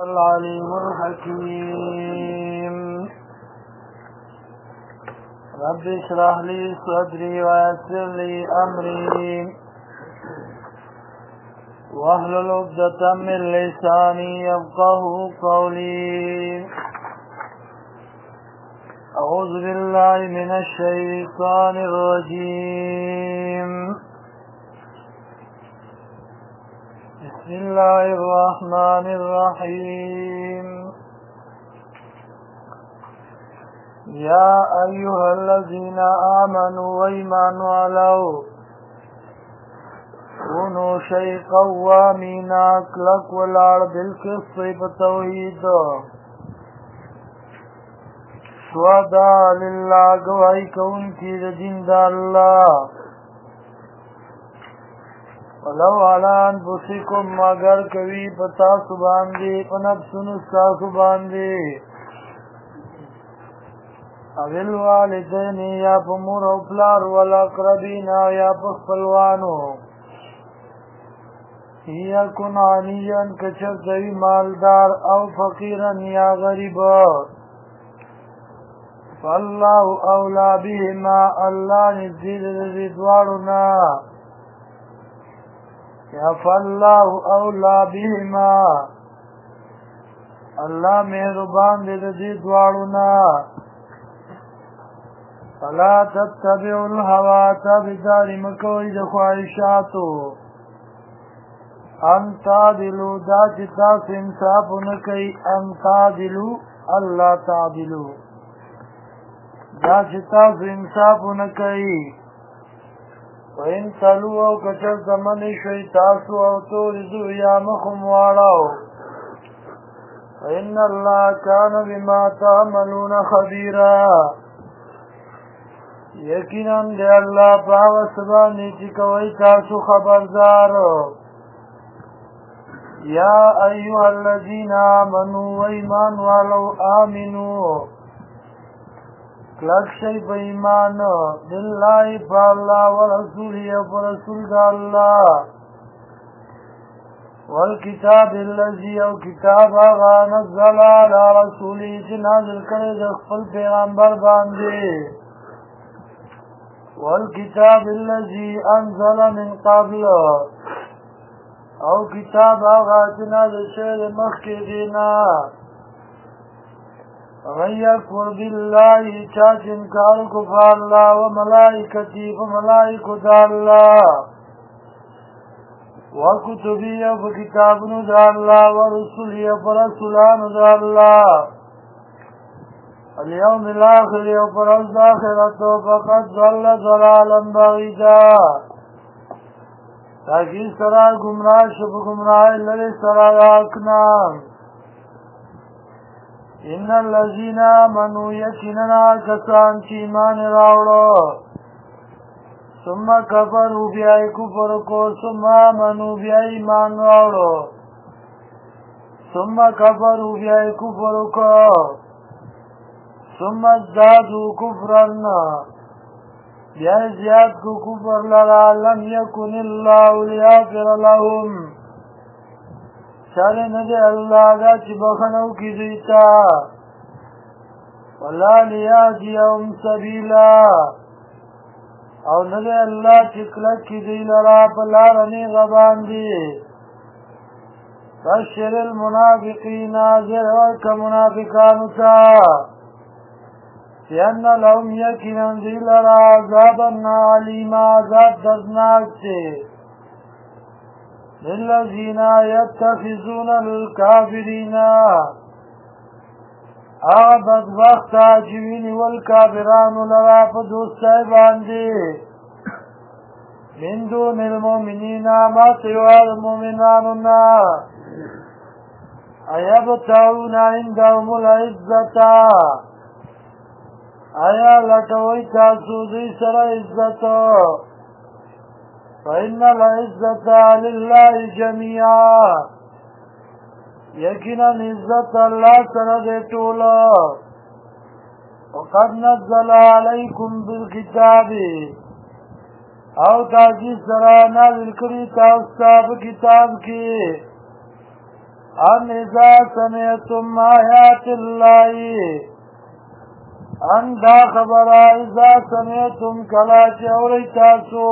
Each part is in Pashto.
العليم الحكيم رب اشرح لي صدري ويسر لي أمري واحلل عقدة من لساني يفقه قولي أعوذ بالله من الشيطان الرجيم بسم الله الرحمن الرحيم يا أيها الذين آمنوا وإيمانوا علوا كونوا شيء قوامين أكلك والأرض بالقسط بتوحيد شهداء لله گواہی کونکي د دین د الله ولو علی انفسکم مگر کوي پتا سبحان دی پنفسونو تاسو باندې اول والدین یا په مور او پلار والاقربین یا په خپلوانو یکن عنیا کچر دوی مالدار او فقیرا یا غریب فالله اولا بهما الله نزيد دوارنا یا فالله اولا بهما الله مهربان دې دوارنا فلا تتبعوا الهوى تابعدار مکوئ د خواهشاتو ان تعدلوا دا چې تاسو انصاف نه کوي ان تعدلوا الله تعدلوا دا چې تاسو انصاف نه کوي وین تلو او کچر زمن شوي تاسو او تورزو یا مخم واړو ان الله کان بما تعملون خبيرا یقینا دی الله پاو سبحانه چې کوي تاسو خبردار یا ایها الذين آمنوا وایمان والو آمنوا کلک شی په ایمان بالله بالله ورسوله ورسول الله والکتاب الذي او کتاب هغه نزل على رسوله چې نازل کړی د خپل پیغمبر باندې والکتاب الذي انزل من قبل او کتاب هغه چې نازل شوی مخکې دینا ومن يكفر بالله چاچ انکار کفر الله وملائکتی فملائکت الله وکتبی فکتابن دا الله ورسولی فرسولان دا الله اليوم الاخر وفرز آخرت فقد ضل ضلالا بعیدا تاکی سرا گمراہ شب گمراہ للی سرا راکنام ان الذين آمنوا يقينا كسان چې ایمان راوړو ثم كفروا بیا کفر کو ثم آمنوا بیا ایمان راوړو ثم كفروا بیا کفر کو ثم ازدادوا كفرا بیا زیاد کو کفر لرا لم يكن الله ليغفر لهم چاله نه دی الله دا چې بخنو کی دیتا ولا لیاجیهم سبیلا او نه دی الله چې کله کی دی لرا په لار نه غبان دی بشر المنافقین ذر کمنافقان تا یان لهم یقینا دی لرا عذاب علیما عذاب دردناک دی للذين يتخذون الكافرين آبد وقت عجوين والكافران لرا فدوستای باندی من دون المؤمنين ما سوى المؤمناننا ایبتعون عندهم العزتا آیا لٹوئی تاسو دی سر عزتا فإن العزة لله جميعا يقينا عزت الله سره ټوله وقد نزل عليكم بالكتاب او تاجی سره نازل کړی تاسو په کتاب کې ان اذا سمعتم آیات اللہ ان دا خبر اذا سمعتم کلا چوری تاسو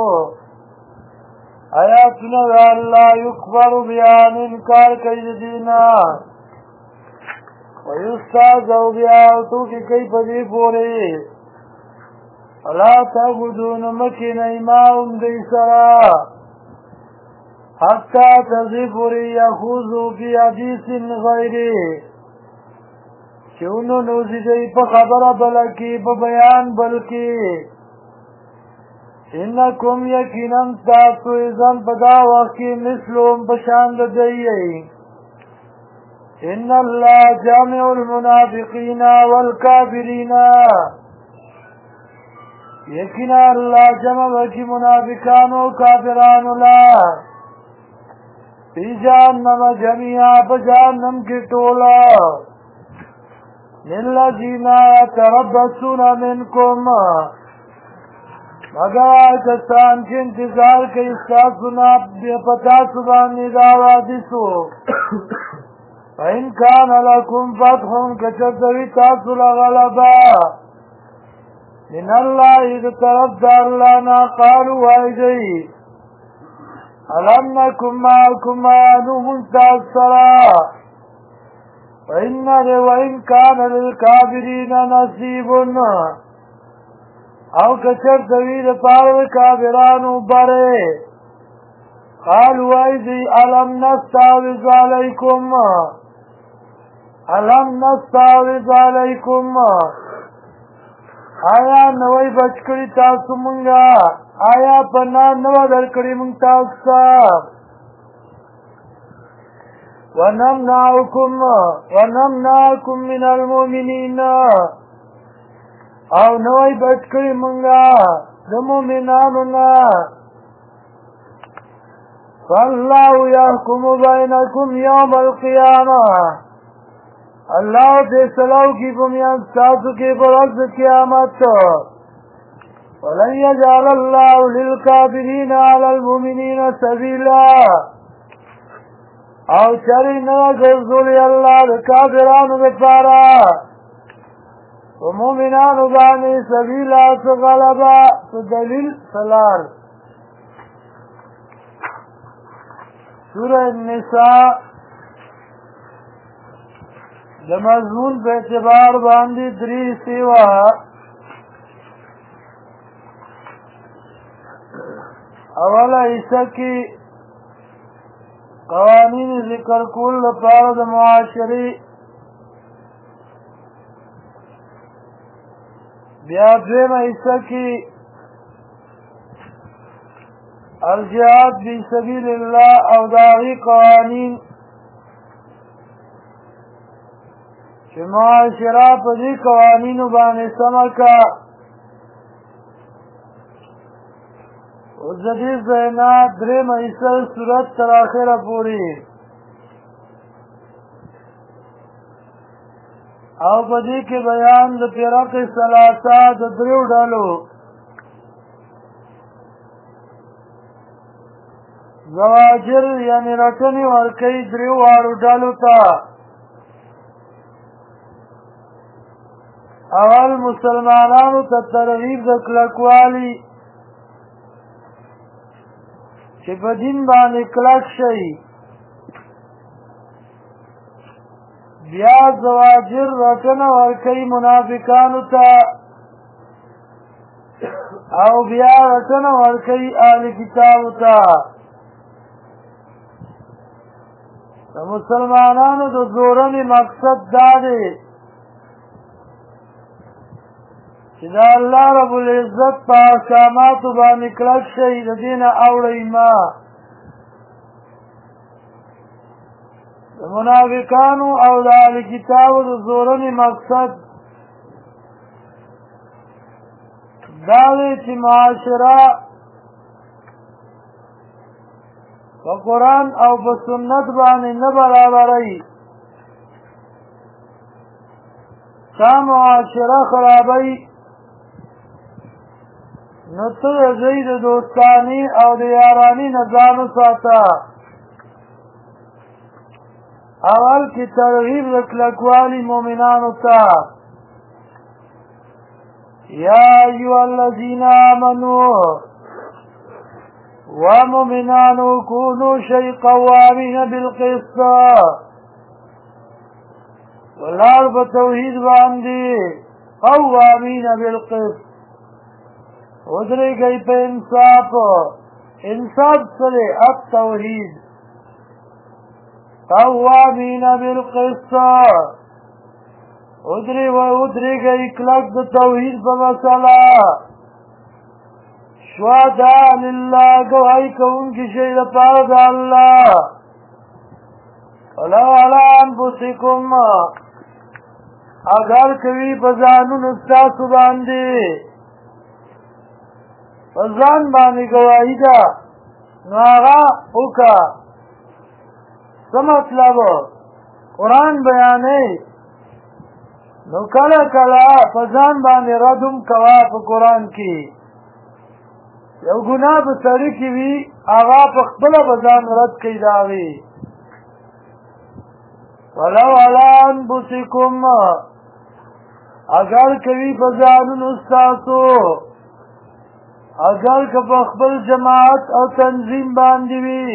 آیاتنا اللہ یکبر بیان انکار کئی دینا ویستازو بیاوتو کی کئی پدی پوری لا تعبدون مکن ایماؤن دی سرا حتی تذیبوری یخوزو فی حدیث غیری چونو نوزی دی پا خبر بلکی پا بیان بلکی انکم یقیناً تاسو ازن پدا وقتی مثلهم پشاند دیئی ان اللہ جامع المنافقین والکافرین یقینا اللہ جمع وکی منافقان و کافران لا فی جہنم جميعا بجہنم کی ٹولا للذین یتربصون منکم مگر کسان کی انتظار کے استاسنا پتا سبانی داوادسو فإن كان لكم فتح كشدوی تاسل غلبا من الله اقترب دارلانا قالوا وائدئی ألم نكن معكم آنو منتاثرا وإن كان للكافرين نصيب او كشدوی لپار كافرانو برے قالوا وائدئی ألم نستعوذ عليكم علم نستعوذ علیکم آیا نوی بچکڑی تاسو منگا آیا پنا نو درکڑی منگ تاسا ونمنعکم من المؤمنین او نوی بچکڑی منگا دمومنانونا فاللہ یحکم بینکم یوم القیامہ اللہ فیصلو کی بمیان ساتو کے برعز قیامت ولن یجعل اللہ للکافرین علی المؤمنین سبیلا او چری نگرزولی اللہ لکافرانو بپارا ومؤمنانو بانی سبیلا سغلبا سدلیل سلال سورہ النساء د مضمون په اعتبار باندې درې سیوا اوله حصہ کې قوانین ذکر کول لپاره د معاشري بیا دویمه حصہ کې الجهاد فی سبیل الله او داغي قوانین چې معاشره په دې قوانینو باندې سمکا او د دې ځاینا درې مېسل صورت تر اخره پوری او په دې کې بیان د فرق ثلاثه د دریو ډلو زواجر یعنی رټنی ورکی دریو واړو ډلو ته اول مسلمانانو ته ترغیب د کلکوالی چې په دین باندې کلک شي بیا زواجر رټنه ورکی منافقانو ته او بیا رټنه ورکی اهل کتابو ته د مسلمانانو د زورنې مقصد دا دی چې دا الله رب العزت په احکاماتو باندې کلک شي د دې نه اوړئ ما د منافقانو او د اهل کتابو د زورنې مقصد دا دی چې معاشره په قرآن او په سنت باندې نه برابرئ تا معاشره خرابئ نو ته د دوی د دوستاني او د یاراني نه ځان وساته اول کی ترغیب لکلکوالی مومنانو تا یا ایوہ الذین آمنوا ومؤمنانو کونو شی قوامین بالقسط ولار بتوحید باندی قوامین بالقسط ادھرے گئی پہ انصاف انصاف سرے التوحید قوامین بالقسط ادھرے گئی کلک توحید پہ مسئلہ شہداء للہ گواہی کون کی شہید پارد اللہ ولو علی انفسکم اگر کوي بزانون استاسو باندې بزان باندې گواہی ده نو هغه وکړه څه مطلب قرآن بیانوي نو کله کله بزان باندې رد هم کوه په قرآن کې یو ګناه په سړي کې وي هغه په خپله بزان رد کوي د هغې ولو علی انفسکم اگر کوي په ځانونو ستاسو اگر که په خپل جماعت او تنظیم باندې وي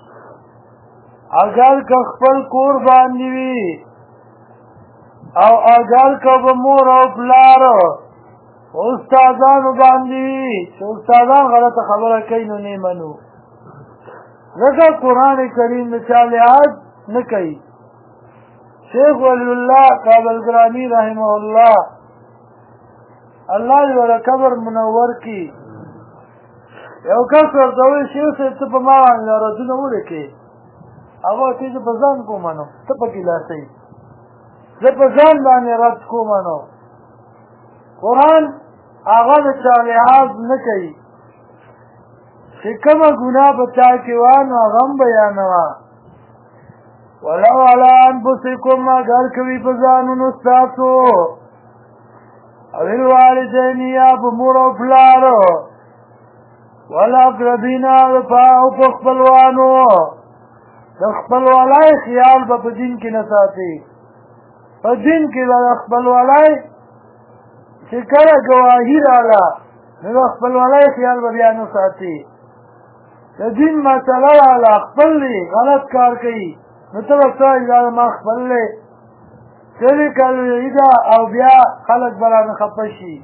اگر که خپل کور باندې وي او اگر که په مور او پلار استادانو باندې وي چې استادان غلطه خبره کوي نو نه منو ځکه قرآن کریم د چا لحاظ نه کوي شیخ ولی اللہ کابلگرانی رحمہ اللہ اللہ دې ورته قبر منور کی یو کس ورته وایي شیخ صاحب ته په ما باندې رازونه ولیکې هغه چې زه په ځان کومه نو ته پکې لاسئ زه په ځان باندې رد کومه نو قرآن هغه د چا لحاظ نه کوي چې کومه ګناه په چا کې وه نو هغه هم بیانوه ولو علی انفسکم اگر کوي په ځانونو ستاسو او الوالدین یا په مور او پلار والاقربین او په خپلوانو د خپلوالۍ خیال به په دین کې نه ساتي په دین کې به د خپلوالۍ چې کله ګواهي راغله نو د خپلوالۍ خیال به بیا نه ساتي د دین مسله راغله خپل دی غلط کار کوي نو ته به څه دا ما خپل دی چلې کلویي ده او بیا خلک به رانه خفه شي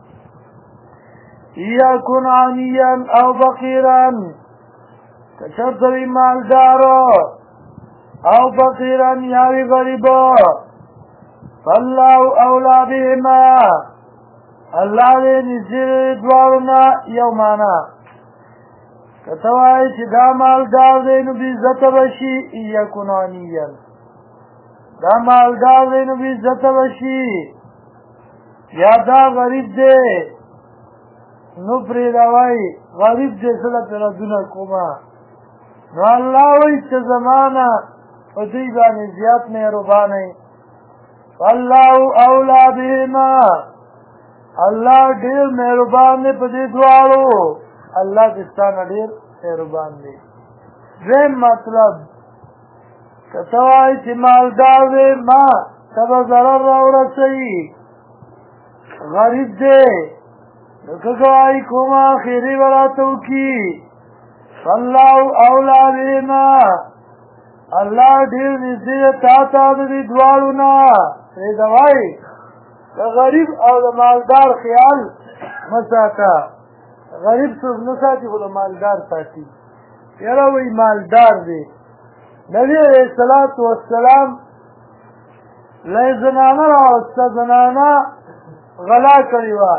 یکن غنیا او فقیرا که چېرته وي مالداره او فقیرا یا وي غریبه فالله اولی بهما الله دې نږدې دواړو نه یو معنا که ته وایې چې دا مالدار دی نو بېعزته به شي یکن غنیا دا مالدار دی نو بېعزته به شي یا دا غریب دی نو پرېږدوئ غریب دی څه له پرې ردونه کومه نو الله وایي چې زما نه په دوی باندې زیات مهربانئ والله اولی بهما الله ډېر مهربان دی په دې دواړو الله دې ستا نه ډېر مهربان دی دویم مطلب که ته وایې چې مالدار دی ما ته به ضرر راورسوي غریب دی نو که ګواهي کومه خیرې به راته وکړي فالله اولی بهما الله ډېر نږدې دی تا ته د دې دواړو نه پرېږدوئ د غریب او د مالدار خیال مه ساته غریب څوک نه ساتي خو د مالدار ساتي یاره وایي مالدار دی نبی علیه الصلاة والسلام له یې زنانه راوسته زنانه غلا کړې وه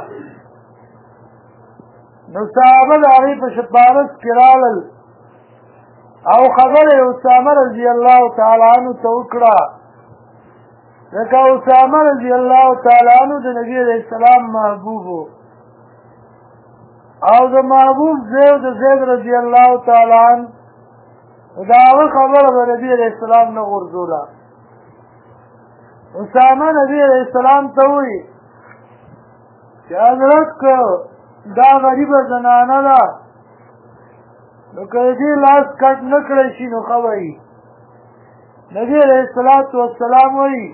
نو صحابه د هغې په سپارښت کې راغلل او خبره یې اسامه رضی الله تعالی عنه ته وکړه ځکه اسامه رضی الله تعالی عنه د نبي علیه السلام محبوب و او د محبوب زوی د زید رضی الله تعالی عنه د هغه خبره به نبي علیه السلام نه غورځوله اسامه نبي علیه السلام ته وایي چې حضرت که دا غریبه زنانه ده نو که د دې لاس کټ نه کړی شي نو ښه به وي نبی علیہ الصلوۃ والسلام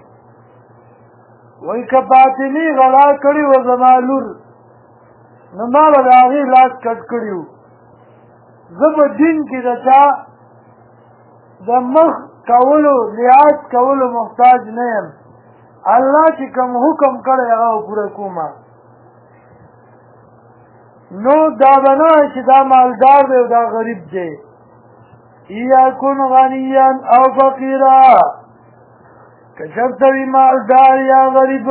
وی که باطنی غلا کړي و زما لور نو ما به د هغې لاس کټ کړي وو زه په دین کې د چا د مخ کولو لحاظ کولو محتاج نه یم الله چې کوم حکم کړی هغه پوره کومه نو دا به نه چې دا مالدار دی او دا غریب دی یکن غنیا او فقیرا که چرته وي مالدار یا غریب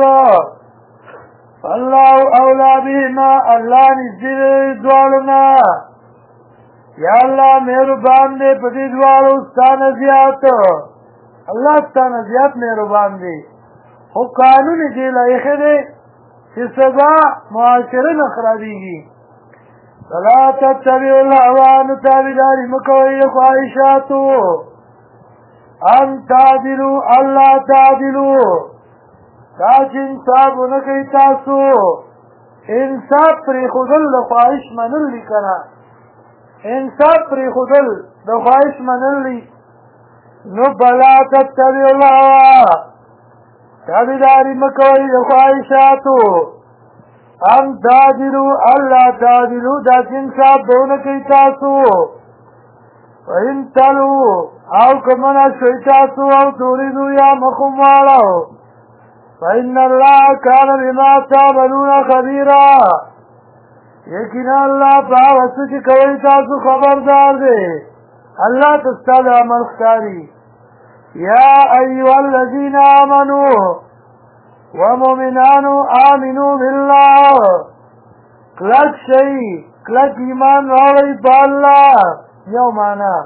فالله اولا بهما الله نږدې دی دواړو نه یا الله مهربان دی په دې دواړو ستا نه زیات الله ستا نه زیات مهربان دی خو قانون یې دې له ایښی دی چې سبا معاشره نه خرابېږي فلا تتبعوا الهوى نو تابعداري مه کوئ د خواهشاتو ان تعدلوا الله تعدلوا دا چې انصاف ونه کوي تاسو انصاف پرېښودل د خواهش منل دي که نه انصاف پرېښودل د خواهش منل دي نو فلا تتبعوا الهوى تابعداري مه کوئ د خواهشاتو ان تعدلوا الله تعدلوا دا چې انصاف به ونه کوي تاسو وإن تلوا او که منع شوئ تاسو او تورېدو یا مخم واړو فإن الله كان بما تعملون خبيرا یقینا الله په هغه څه چې کوئ تاسو خبردار دی الله ته ستا د عمل ښکاري یا ایها الذین آمنوا ومؤمنانو آمنوا بالله کلک شئ کلک ایمان راوړئ په الله یو معنا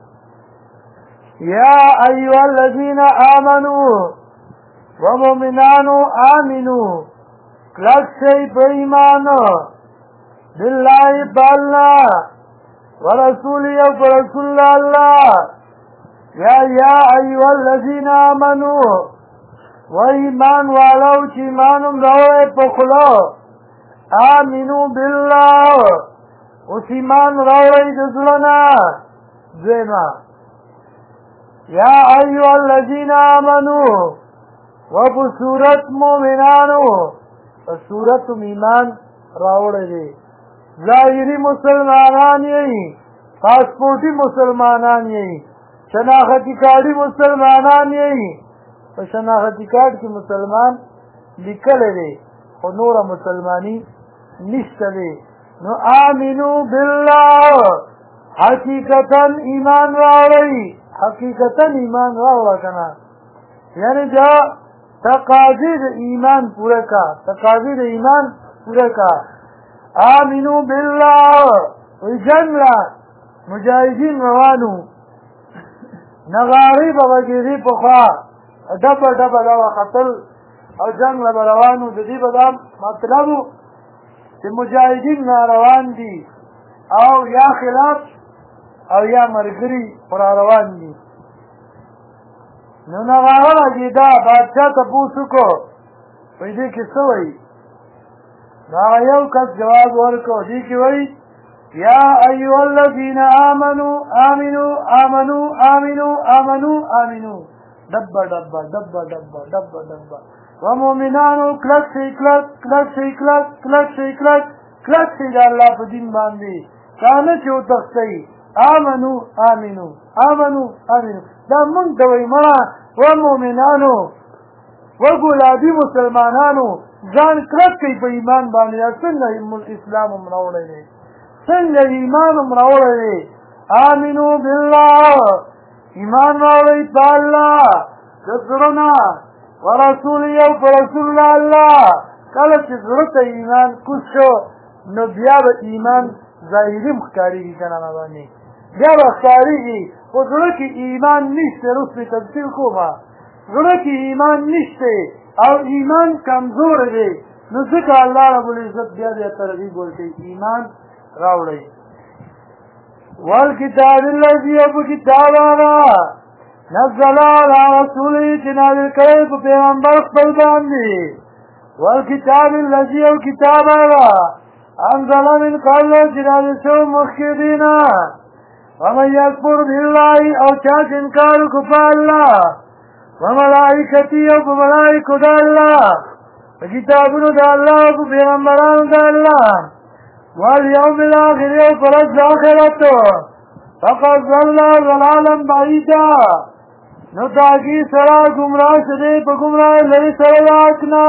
یا ایها الذین آمنوا ومؤمنانو آمنوا کلک شئ په ایمان بالله په الله ورسوله او په رسول الله یا ایها الذین آمنوا و ایمان والو چې ایمان هم راوړی په خوله آمنو بالله اوس ایمان راوړی د زړه نه دویمه یا ایها الذین آمنو و په صورت مؤمنانو په صورت هم ایمان راوړی دی ظاهري مسلمانان یې پاسپورټي مسلمانان یې شناختی کارډي مسلمانان یې په شناختی کارت کې مسلمان لیکلی دی خو نوره مسلمانی نشته دی نو آمنو بالله حقیقتا ایمان راوړئ حقیقتا ایمان راوړه که نه یعنې دا تقاضې د ایمان پوره کا تقاضې د ایمان پوره کا آمنو بالله وی جنگ لا مجاهدین روانو نغارې به وګېدې پخوا ډبه ډبه دا خطل او جنگ له روانو د دې به دا مطلب چې مجاهدین ناروان دي او یا خلاف او یا ملګري را روان دي نو نغاره راځېده بادشاه تپوس وکړو په دې کې څه وایي نو هغه یو کس جواب ورکړو دې کې وایي یا ایها الذین آمنوا آمنوا آمنوا آمنوا آمنوا آمنوا دبا دبا دبا دبا دبا دبا ومؤمنانو کلک شئ کلک کلک شئ کلک کلک شئ کلک کلک شئ د الله په دین باندې کانه چې وتښتئ آمنو آمنو آمنو آمنو دا مونږ ته وایي مړه ومؤمنانو وګلابي مسلمانانو ځان کلک کوي په ایمان باندې څنګه اسلام هم راوړی دی څنګه ایمان هم راوړی دی آمنو بالله ایمان راوړئ په الله د زړه نه ورسول یو په رسول الله کله چې زړه ته ایمان کوز شو نو بیا به ایمان ظاهري هم ښکارېږي که نه باندې بیا به ښکارېږي خو زړه کې ایمان نشته رسمې تفصیل کومه زړه کې ایمان نشته او ایمان کمزور دی نو ځکه الله رب العزت بیا بیا ترغیب ورکوي ایمان راوړئ والکتاب الذی اب کتاب آغا نزل علی رسوله چې نازل کړی په پیغمبر خپل باندې والکتاب الذی اب کتاب آغا انزل من قبل چې نازل شو مخکې دی نه ومن یکفر بالله او چا چې انکار وکړي په الله وملائکته او په ملائکو د الله په کتابونو د الله او په پیغمبرانو د الله والیوم الاخر او په ورځ د آخرت فقد ضل ضلالا بعیدا نو تاکي سره ګمراه شدی په ګمراه لري سره واکنا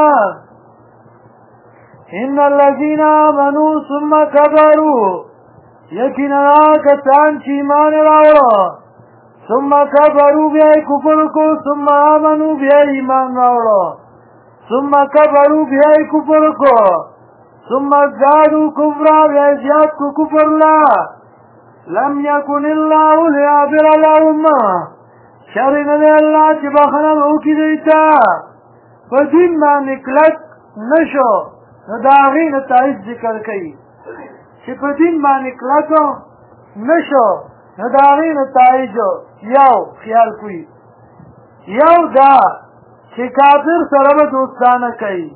ان الذين آمنوا ثم كفروا یقینا کسان چې ایمان راوړل ثم كفروا بیا کفر کو ثم آمنوا بیا ایمان راوړل ثم كفروا بیا کفر کو ثم زادوا كفرا بیا زیات کو کفر لا لم يكن الله ليغفر لهم شر نه الله چې بخنه وکړي دیتا په دین باندې کلک نشو نو دا غي نتایج ذکر کړي چې په دین باندې کلک نشو نو دا غي نتایج یو خیال کوي یو دا چې کافر سره دوستانه کوي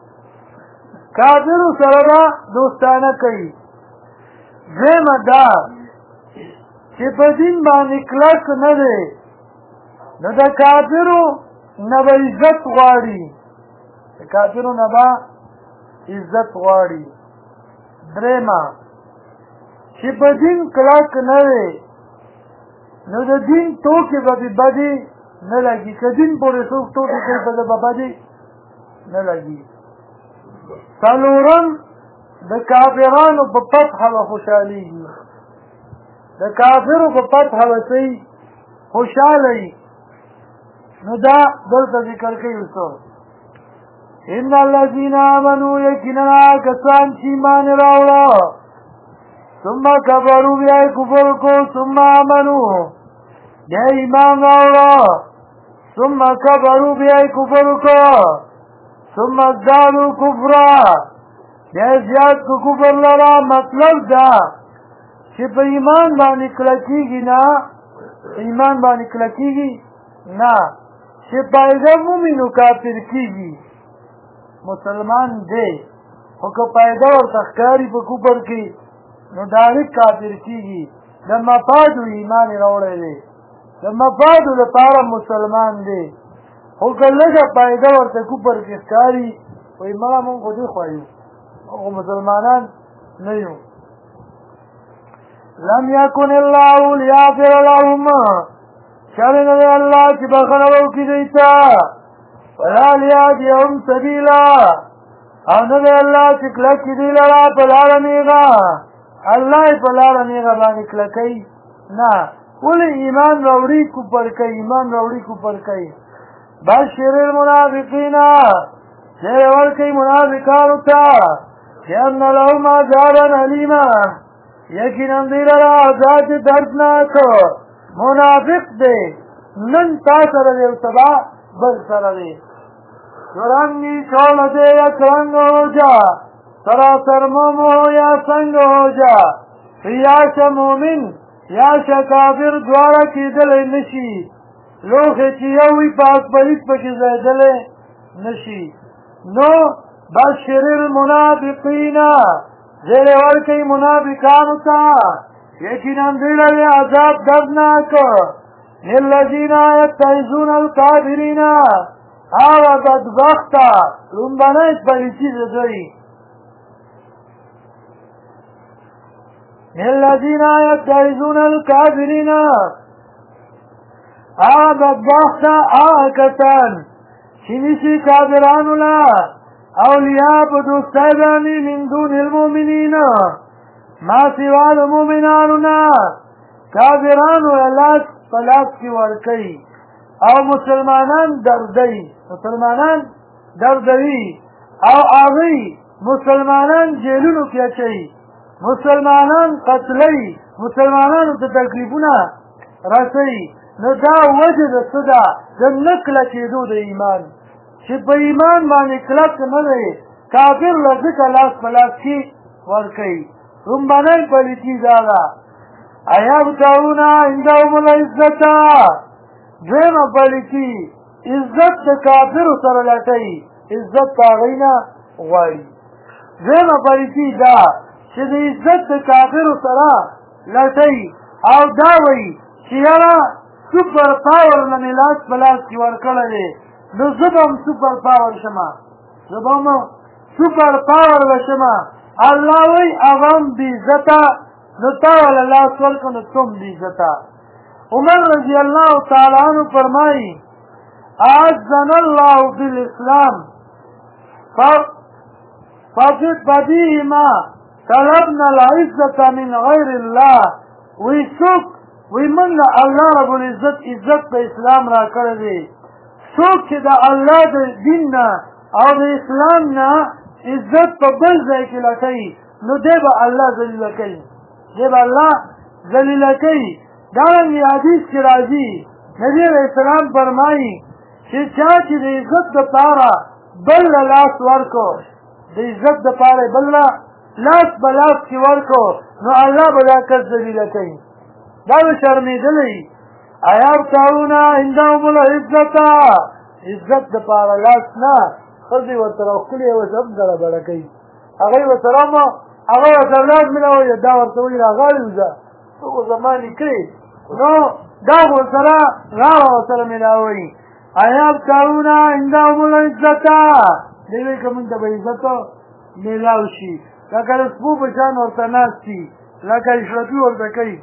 کافر سره دوستانه کوي زم دا چې په دین باندې کلک نه دی نو دا کافرو نه به عزت غواړي د کافرو نه به عزت غواړي درېما چې په دین کلک نه دی نو د دین ټوکې به دې بدې نه لګي که دین پورې څوک ټوکې کوي په ده به بدې نه لګي څلورم د کافرانو په فتحه به خوشحالېږي د کافرو په فتحه به څه خوشحاله وي نو دا دلته ذکر کوي اوسو ان الذين آمنوا یقینا کسان چې ایمان راوړل ثم كفروا بیا کفر کو ثم آمنوا بیا ایمان راوړل ثم كفروا بیا کفر کو ثم زادوا كفرا بیا زیات کو کفر لرا مطلب دا چې په ایمان باندې کلکیږي نه ایمان باندې کلکیږي نه چې پایده مومنو کافر کیږي مسلمان دی خو که پایده ورته ښکاري په کفر کې نو ډایرکټ کافر کیږي د مفادو ایمان راوړی دی د مفادو لپاره مسلمان دی خو که لږه پایده ورته کفر کې ښکاري وایي مړه مونږ خو دې خوایو خو مسلمانان نه یو لم يكن الله ليغفر لهم شر نه دی الله چې بخنه وکړي دیتا ولا ليهديهم سبيلا او نه دی الله چې کلک دی لرا په لاره نیغه الله یې په لاره نیغه باندې کلکوي نه ولې ایمان راوړي کفر کوي ایمان راوړي کفر کوي بشر المنافقین زیر ورکوي منافقانو ته بأن لهم عذابا ألیما یقینا دی لرا عذاب دردناک منافق دی نن تا سره دی او سبا بل سره دی رنگی چھوڑ دے یک رنگ ہو جا سراسر مومو یا سنگ ہو جا یا مومن یا کافر دوارا کی دل نشی لوخی چیوی پاک پلیت پکی زیدل نشی نو بشر المنافقین زیر ورکی منافقانو تا یقینا دل عذاب دردناک الذین یتخذون الکافرین آوه بدبخته لنبنیت پلیتی زدوی الذین یتخذون الکافرین آوه بدبخته آوه کتن چنیسی کافرانو لا اولیاء بدوستیبانی من دون المؤمنین ما سوا المؤمنانونا کافرانو اللہ پلاس کی ورکی او مسلمانان دردوی او آغی مسلمانان جیلونو کیا چاہی مسلمانان قتلی مسلمانانو تا تکلیفونا رسی نو دا وجه دا صدا دا نکل چیدو دا ایمان چی پا ایمان بانی کلک نده کافر لزک لاس پلاس کی ورکی رنبانای پلیتی دادا ایابتاونا اندهم العزتا دویم پلیتی عزت د کافر سره لټي عزت پاغینا غواړي دویم پلیتی دا چې د عزت د کافر سره لټي او دا وایي چې یاره سوپر پاور نه مې لاس په لاس کې ورکړی دی نو زه به هم سوپر پاور شمه زه به هم سوپر پاور به شمه الله وایي هغه هم بېعزته نو تا وله لاس ورکړه نو ته هم بېعزته عمر رضی الله تعالی عنہ فرمایي اعزنا الله بالاسلام فبهما طلبنا العزة من غير الله وی څوک وی موږ الله رب العزت عزت په اسلام را کړی دی څوک چې د الله د دین نه او د اسلام نه عزت په بل ځای کې لټوي نو دی به الله ذلیله کوي دی به الله ذلیله کوي دارنګې حدیث کې راځي نبي علیه السلام فرمایي چې چا چې د عزت دپاره بل له لاس ورکړو د عزت دپاره بل له لاس په لاس کې ورکړو نو الله به دا کس ذلیله کوي دا به شرمېدلی ایبتغون عندهم العزة عزت دپاره لاس نه ښځې ورته راښکلې اوس هم ګړه کوي هغوی ورسره هغه ورسره لاس میلاوي دا ورته وایي راغاړې وځه ته خو زما نیکړې نو دا خو ورسره غاړه ورسره میلاوي ایبتغون عندهم العزة دی وایي که مونږ ته به عزت میلاو شي لکه د سپو په شان ورته ناست دي لکه اشرفي ورته کوي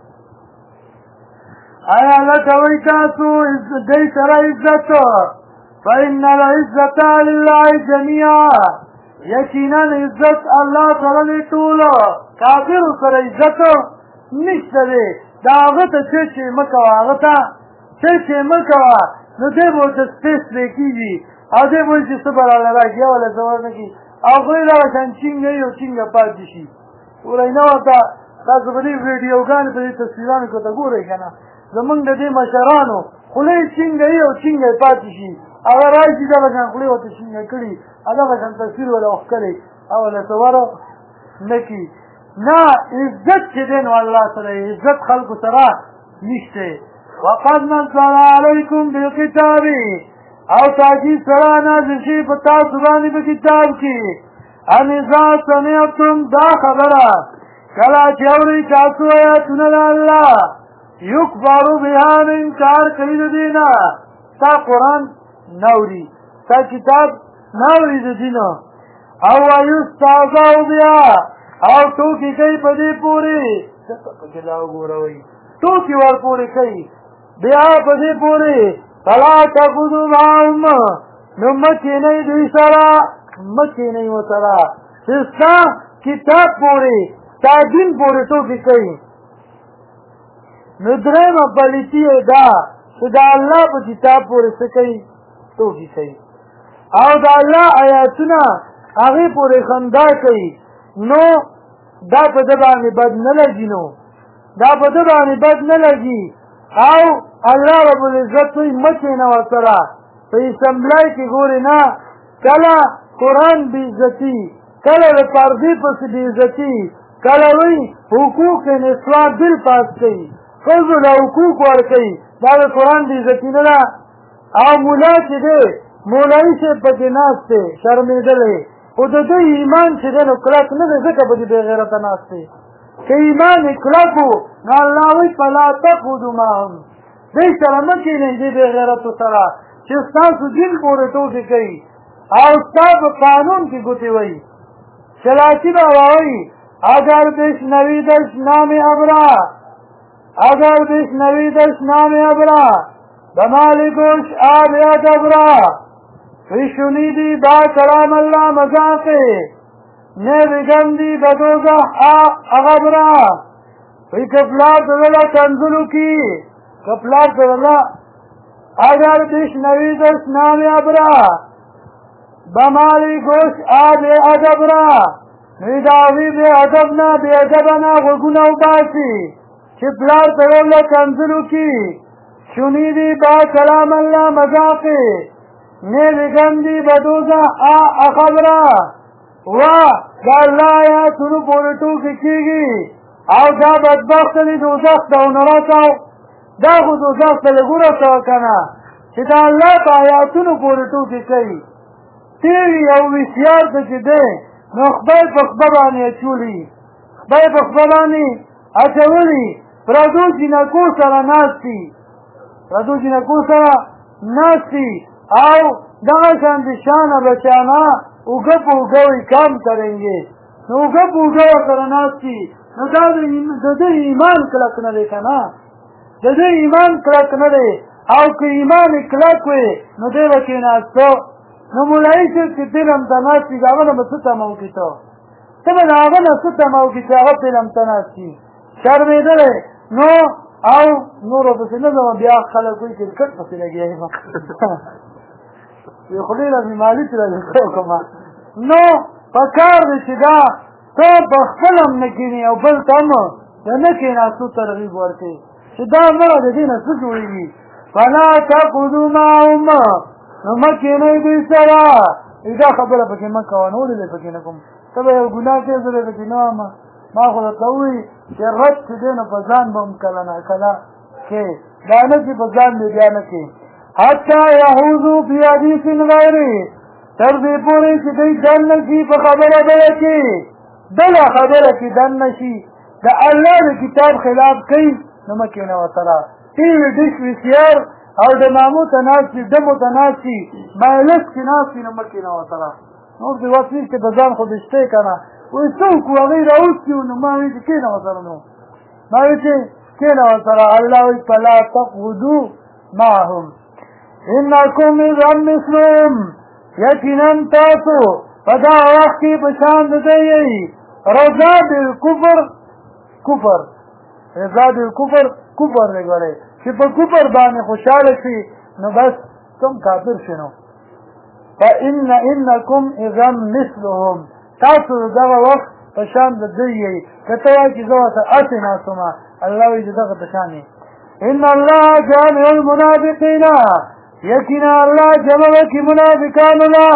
آیا لټوئ تاسو دی سره عزت فإن العزة لله جميعا یقینا عزت الله سره دی ټولو کافرو سره عزت نشته دی د هغه ته چې مه کوه هغه ته چې مه کوه نو دی به ورته سپیس پرې کېږي او دی به وایي چې څه به راله راکړي یا وله څه ورنه کړي او خو یې دغه شان چینګه وي او چینګه پاتې شي ګورئ نه ورته تاسو په دې ویډیوګانې په دې تصویرانو کې ورته ګورئ که نه زمونږ د دې مشرانو خوله یې چینګه وي او چینګه یې پاتې شي هغه راشي دغه شان خولې ورته چینګه کړي دغه شان تصویر وله وښکلی او له څه ور نه کړي نه عزت چې دی نو الله سره عزت خلکو سره نشته وقد نزل علیکم بالکتاب او تاکید سره نازل شي په تاسو باندې په کتاب کې ان اذا سمعتم دا خبره کله چې اورئ تاسو آیاتونه د الله یکفروا بها نه انکار کوي د دې نه تا قرآن نه اوري تا کتاب نه اوري د دې نه او ویستهزأ بها او ټوکې کوي په دې پورې پکې دا وګوروئ ټوکې ورپورې کوي بیا په دې پورې فلا تقعدوا معهم نو مه کښېنئ دوی سره مه کښېنئ ورسره چې ستا کتاب پورې ستا دین پورې ټوکې کوي نو درېیمه پلیتي یې دا چې د الله په کتاب پورې څه کوي ټوکې کوي او د الله آیاتونه هغې پورې خندا کوي نو دا په ده باندې بد نه لګي نو دا په ده باندې بد نه لګي او الله رب العزت وایي مه کښېنه ورسره په اسمبلی کې ګورې نه کله قرآن بېعزتي کله د پردې پسې بېعزتي کله وایي حقوق نسوا بل پاس کوي ښځو له حقوق ورکوي دا د قرآن بېعزتي نه ده او ملا چې دی مولوي صاحب پکې ناست دی شرمېدلی خو د دوی ایمان چې دی نو کلک نه دی ځکه به دې بېغیرته ناست دی که ایمان یې کلک و نو الله وایي فلا تقعدوا معهم دوی سره مه کښېنئ دې بېغیرتو سره چې ستاسو دین پورې ټوکې کوي او ستا په قانون کې ګوتې وایي چلاکي به وایي اگر بشنویدش نام ابرا اگر بشنویدش نام ابرا بمال گوش آب ادبرا شنیدی با کلام اللہ مذاقے نے بگندی بدوزہ اغبرا کفلات دلالہ تنزلو کی کفلات دلالہ اگر بشنویدش نام ابرا بمالی گوش آب ادبرا نداوی بے ادبنا بے ادبنا غگنا باسی چپلار دلالہ تنزلو کی شنیدی با کلام اللہ مذاقے نے بگندی بدوزہ اخبرا و دا اللہ آیاتونو پوری ټوکې کېږي او دا بدبخت دی دوزخ ته ونه رسو دا خو دوزخ ته لږ ورسوه که نه چې د الله په آیاتونو پورې ټوکې کوي تیوي او ویسیار ته چې دی نو خدای په خپه باندې اچولي خدای په خپه باندې اچولي پردو جنکو سره ناستی پردو جنکو سره ناستی او دغه شان د شانه بچانا اوږه په اوږه وي کام کرینګې نو اوږه په اوږه ورسره ناستی نو دا د ده ایمان کلک نه دی که نه د ده ایمان کلک نه دی او که ایمان یې کلک وی نو دی به کېناسته نو مولایي صاحب چې فلم ته ناست وي د هغه نه به څه تمه وکړي ته به د هغه نه څه تمه وکړي چې هغه فلم ته ناست وي شرمېدلی نو او نورو پسې نه ځم بیا خلک وایي کرکټ پسې لګیا یم خدای له بیماري چې راځي کومه نو پکار دی چې دا ته په خپل هم نه کښېنې او بل ته هم د نه کښېناستو ترغیب ورکړې چې دا مړه د دې نه څه جوړېږي فلا تقعدوا معهم نو مه کښېنئ دوی سره دا خبره پکې مه کوه نو ولې دی پکې نه کوم ته به یو ګناه کوې زه دی پکې نه وم ما خو درته ووایي چې رد چې دی نو په ځان به هم کله نه کله کې دا نه چې په ځان دې بیا نه کې حتی یحوزو فی حدیث غیرې تر دې پورې چې دوی دن نه شي په خبره بله کې بله خبره کې دن نه شي د الله د کتاب خلاف کوي نو مه کښېنه ورسره ټي وي ډش ویسیار او د مامو ته ناست وي ډمو ته ناست وي مایلس کې ناست وي نو مه کښېنه ورسره نور دې وس نشته په ځان خو دشته که نه وایي څه وکړو هغوی راوستي وو نو ما وایي چې کښېنه ورسره نو ما وایي چې کښېنه ورسره الله وایي فلا تقعدوا معهم انکم اذا مثلهم یقینا تاسو په دا وخت کې په شان د دی یئ رضا بالکفر کفر رضا بالکفر کفر دی ګورئ چې په کفر باندې خوشحاله شي نو بس کوم کافر شي نو انکم اذا مثلهم تاسو دغه وخت په شان د دی یئ که ته وایې چې زه ورته هسې ناست وم الله وایي چې دغه په شان یې ان الله جامع المنافقین یقینا الله جمع وکړي منافقانو له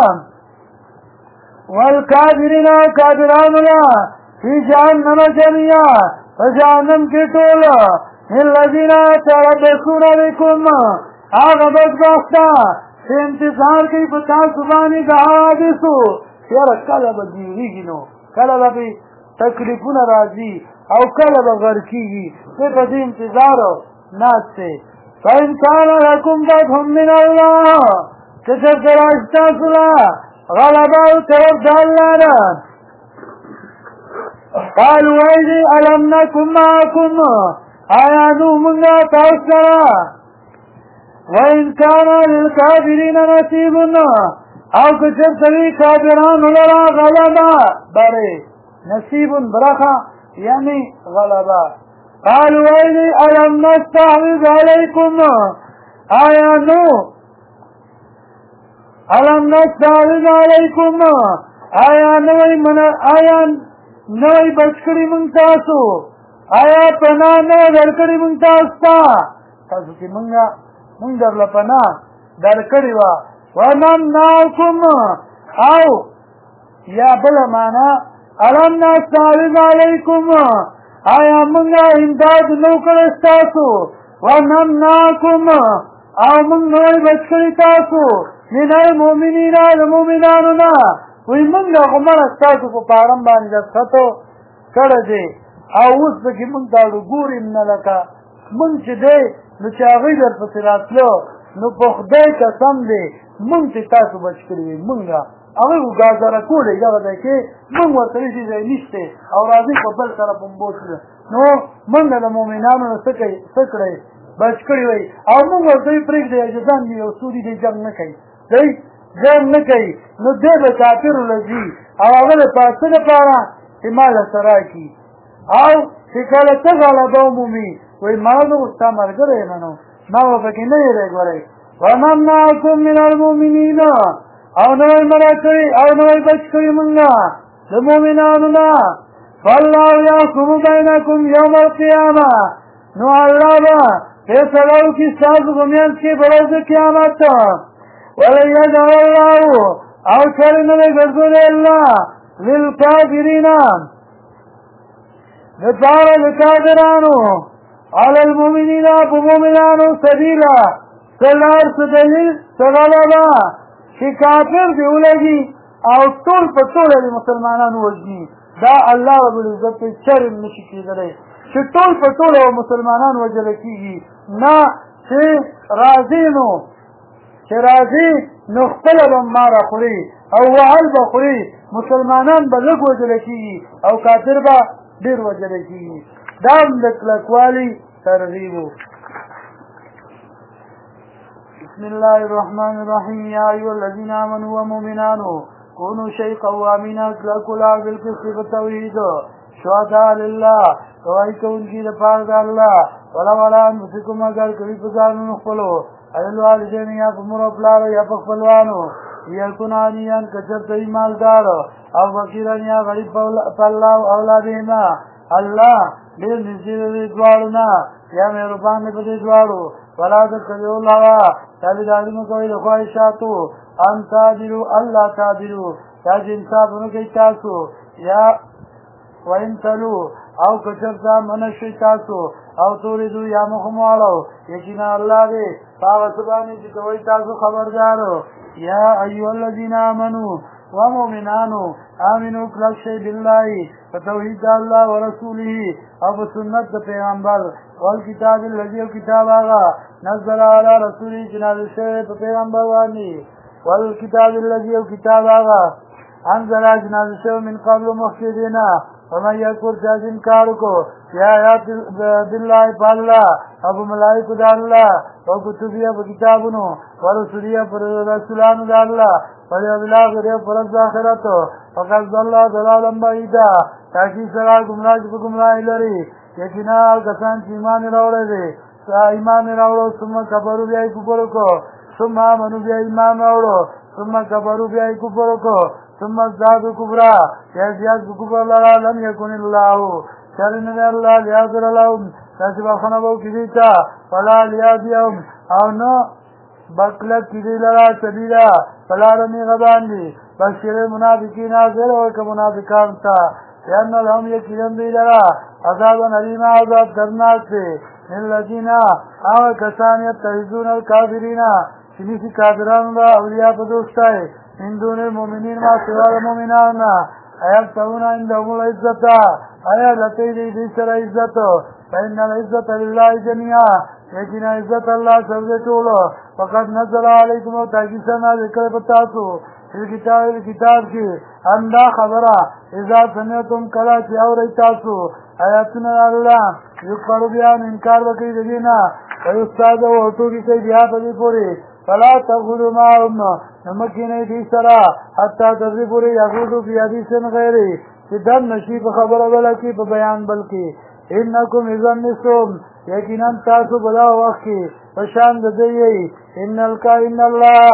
والکافرین کافرانو له فی جهنم جميعا په جهنم کې ټول الذین یتربصون بکم هغه بدبخته چې انتظار کوي په تاسو باندې د حوادثو یاره کله به جوړېږي نو کله به پرې تکلیفونه راځي او کله به غرقېږي دی په دې انتظار ناست دی فإن كان لكم فتح من الله كشفت اشتاصلا غلبا طرف دلانا قالوا ايدي ألم نكن معكم آيانو منغا توسرا وإن كان للكافرين نصيب او كشفت لي كافران لرا غلبا بري نصيب برخا يعني غلبا قالوا ايدي ألم نستحوذ عليكم آيانو ألم نستحوذ عليكم آيان نوی بچکڑی منتاسو آیا پنا نو درکڑی منتاستا تاسو چی منگ در لپنا درکڑی وا ونمناکم او یا بلا مانا ألم نستحوذ عليكم آیا منگا امداد نو کرستاسو ونمناکم او منگ نوی بچکڑی تاسو من المؤمنین المؤمنانونا وی منگا غمر استاسو پا پارم بانی دستو کرده او اوس پکی منگ دارو گوریم نلکا منگ چه ده نو چه آغی در پسراتلو نو پا خدای قسم ده منگ چه تاسو بچکڑی منگا هغه وګازره کوله دا ده کې موږ ورته شي نشته او راځي په بل طرف هم بوتل نو موږ د مؤمنانو سکړې بچ کړی وي او موږ ورته پرېږدي چې ځان دی او سوري دی جنگ نه کوي دی جنگ نه کوي نو دې به کافر لږي او هغه له پاسه لپاره مال سره کی او چې کله ته غلبه ومومي وای ما نو ستا مرګره نو ما وبکې نه یې غوړې ومنعكم من المؤمنین او نوی مراکوی او نوی بچکوی منگا لمومنانونا فالله یحکم بینکم یوم القیامة نو اللہ با فیصلو کی ساز غمیان کی بروز قیامت ولی یجعل اللہ او کرن لگرزول اللہ للکافرین لطار لکافرانو علی المؤمنین بمومنانو سبیلا سلار سدلیل سغلبا چې کافر دی ولګي او ټول په ټول د مسلمانانو وژني دا الله رب العزت شرم نشي کېدلی چې ټول په ټول مسلمانان وجل کېږي، نه چې راځي نو خپله به ماره خوري او وهل به خوري، مسلمانان به لږ وجل کېږي او کافر به ډېر وجل کېږي. دا هم د کلکوالي ترغیب و. بسم الله الرحمن الرحیم. یا ایها الذین آمنوا ومؤمنانو كونوا شيء قوامین کلکلا بالقسط بالتوحید شهداء لله گواہی کوونکي د پاره د الله ولو علی انفسکم اگر کوي په ځانونو خپلو الوالدین یا په مور او پلار یا په خپلوانو یکون انیان کچرته مالدار او فقیران یا غریب په الله اولادینا الله ډېر نږدې دی دواړو نه یا مهربان دی په دې دواړو ولا تتبعوا الهوى تابعداري مه کوئ د خواهشاتو ان تعدلوا الله تعدلوا دا چې انصاف ونه کوئ تاسو یا وإن تلو او کچرتا منشوی تاسو او توریدو یا مخموالو یقینا اللہ دے پاوت بانی چی کوئی تاسو خبردارو. یا ایوہ الذین آمنو ومؤمنانو آمنو کلک شئی باللہ فتوحید اللہ ورسولی او بسنت پیغمبر والکتاب اللذی کتاب آغا نزل علی رسولی جنازل شئی پیغمبر وانی والکتاب اللذی کتاب آغا انزل جنازل شئی من قبل مخشدینا ومن یکر چاز انکارو کو یا آیات باللہ پاللہ ابو ملائکو دا اللہ وکتبیہ بکتابنو ورسولیہ پر رسولانو دا اللہ فلیبلاغ ریو پرد آخرتو فقصد اللہ دلالا بعیدہ تاکی سرا گمراہ چپا گمراہ لری یقینا کسان چی ایمان راوڑے دے ایمان راوڑو ثم کبرو بیائی کفرو کو ثم آمنو بیائی ایمان راوڑو ثم کبرو بیائی کفرو کو ثم ازدادو کفرا یزیاد کفر لرا لم یکن اللہ شرن دے اللہ لیاضر لهم تاسب خنبو کدیتا فلا لیادیهم او نو بکلت کدی لرا سبیلا فلا رمی غبان دی بشر منافقین آزر وکا منافقان تا یان لهم یکیدن دی لرا عذابا علیم عذاب درناک سے للذین آو کسانیت تحیزون الکافرین چنیسی کافران دا اولیاء پدوستای من دون المؤمنین ما سوا المؤمنان ایت سونا اندهم العزتا آیا لطی دی سر عزتو فإن العزت لله جميعا لیکن عزت اللہ سرد چولو فقد نزل علیکم و تاکیسنا ذکر پتاسو کتاب کی اندا خبرہ اذا سمیتم کلا چی اور ایتاسو آیاتنا اللہ یکفر بیان انکار بکی دینا ویستاد و حتو کی کئی بیا پدی پوری فلا تغدو معهم نمکینی دی سرا حتی تغدی پوری یغدو فی حدیثن غیری چی دم نشیب خبر بلکی پا بیان بلکی انکم اذن نسوم یقیناً تاسو بلا وقت کی پشاند دیئی ان اللہ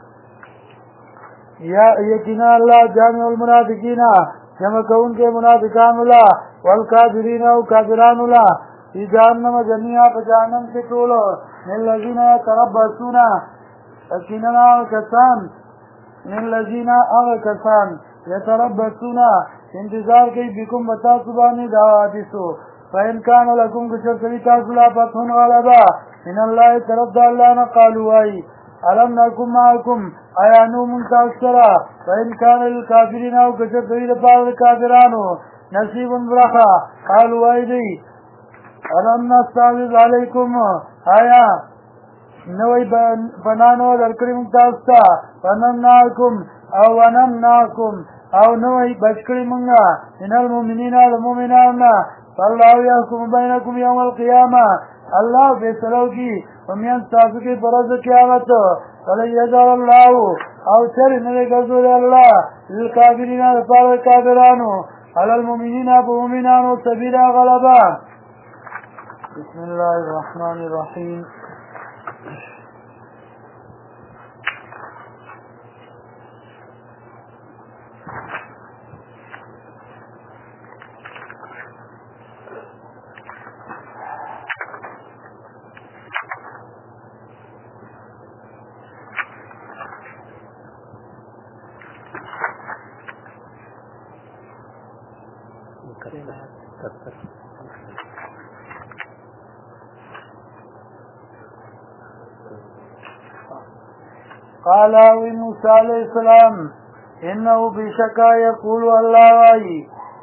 یقینا اللہ جامع المنافقین جمع کون کے منافقان اللہ والکافرین و کافران اللہ فی جہنم جميعا پجانم کے طولو للذین تربصون یقینا کسان للذین کسان یتربصون انتظار کی بکم بتا سبانی دا حدیثو فإن كان لكم كشر سويتا سلا فتحن غلبا من الله طرف دا اللہ نقالوا آئی علم نکم معكم آیانو منتاثرا فإن كان للكافرين او كشر سويتا پاور کافرانو نصیب برخا قالوا آئی دی علم نستعوذ علیکم آیا نوی بنانو درکری منتاستا فنمناکم او نوی بچکری منگا من المؤمنین المؤمنان فاللہ یحکم بینکم یوم القیامہ اللہ فیصلو کی ومین تاسو کی پرز قیامت ولی یجعل اللہ او چر نوی گزول اللہ للکافرین دپار کافرانو علی المؤمنین بمؤمنانو سبیل غلبا. بسم اللہ الرحمن الرحیم. قال موسى علیہ السلام انه بشکا یقول اللہ وائی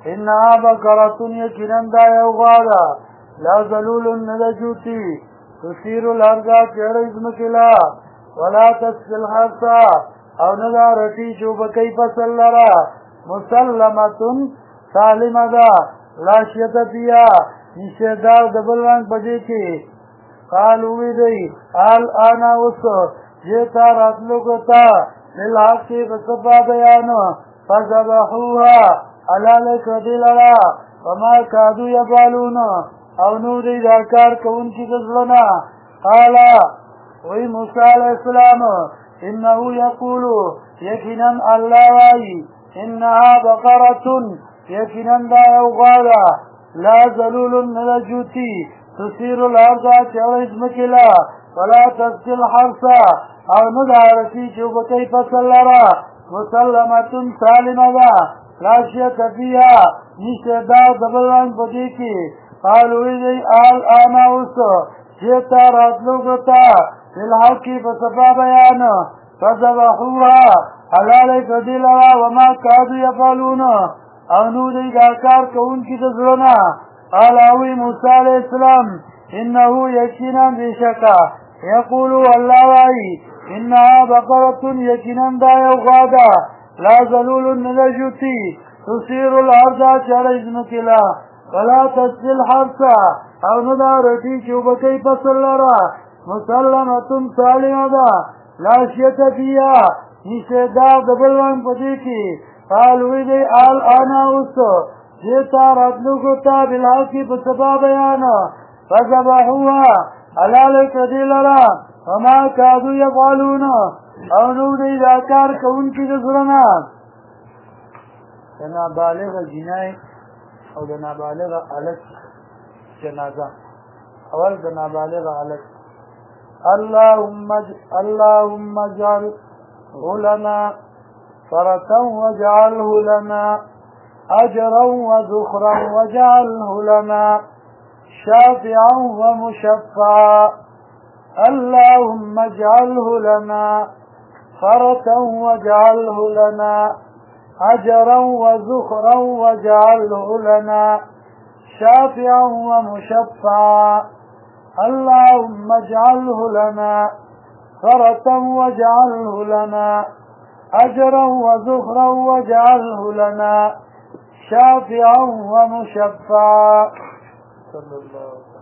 انها بقرة یقینا دا یو غوا ده لا ذلول ندجوتی تثیر الارض چړې ځمکې لا ولا تسقي الحرث او ندا رټي چوبکۍ فصل لرا مسلمتن سالمه ده لا شیت فیها نشدار د بل رنګ پدې کې قالو وی دی انا اوس جتا راتلو کوتا للحق بصفا بیان فذبحوها علال کدللا وما كادوا يفعلون او نو دی دا کار کون کی دزلنا قال وی موسی علیہ السلام انه یقول یقینا الله وای انها بقره یقینا دا یو غاړه لا ذلول نلجوتی تثير الارض چويز مکلا ولا تسقي الحرث او ندارتی چوبکی فصل لرا مسلمتن سالمه لا شیت فیها نشدا دبلان بدیکی قالوا إذي آنا وسو جيتا راتلو قطا للحق فصفا بيانا فذبحوها حلالي فدلها وما كادوا يفعلون او نودي داكار كون کی تزلنا قال اوي موسى عليه السلام انه يكينا بشكا يقول والله واي انها بقرة يكينا دا يوغادا لا ذلول نلجوتي تثير الارض چرز مكلا ولا تسقي الحرث او ندا رټي چوبکۍ فصل لرا مسلمتن سالمه ده لا شیت فیها نشدا دبلوان پدې کې قالوا دې انا اوس جتا راتلو کوتا بالحق بسبا بیان فذبحوها حلال کدلرا وما كادوا يفعلون او نو دې دا کار کوون کې ځرنا انا بالغ جنای او د نابالغ الک جنازه اول د نابالغ الک اللهم اجعل لنا فرة واجعله لنا اجرا وذخرا واجعله لنا شافعا ومشفعا اللهم اجعله لنا فرة واجعله لنا أجرا وذخرا واجعله لنا شافعا ومشفعا اللهم اجعله لنا فرة واجعله لنا أجرا وذخرا واجعله لنا شافعا ومشفعا صلى الله عليه وسلم.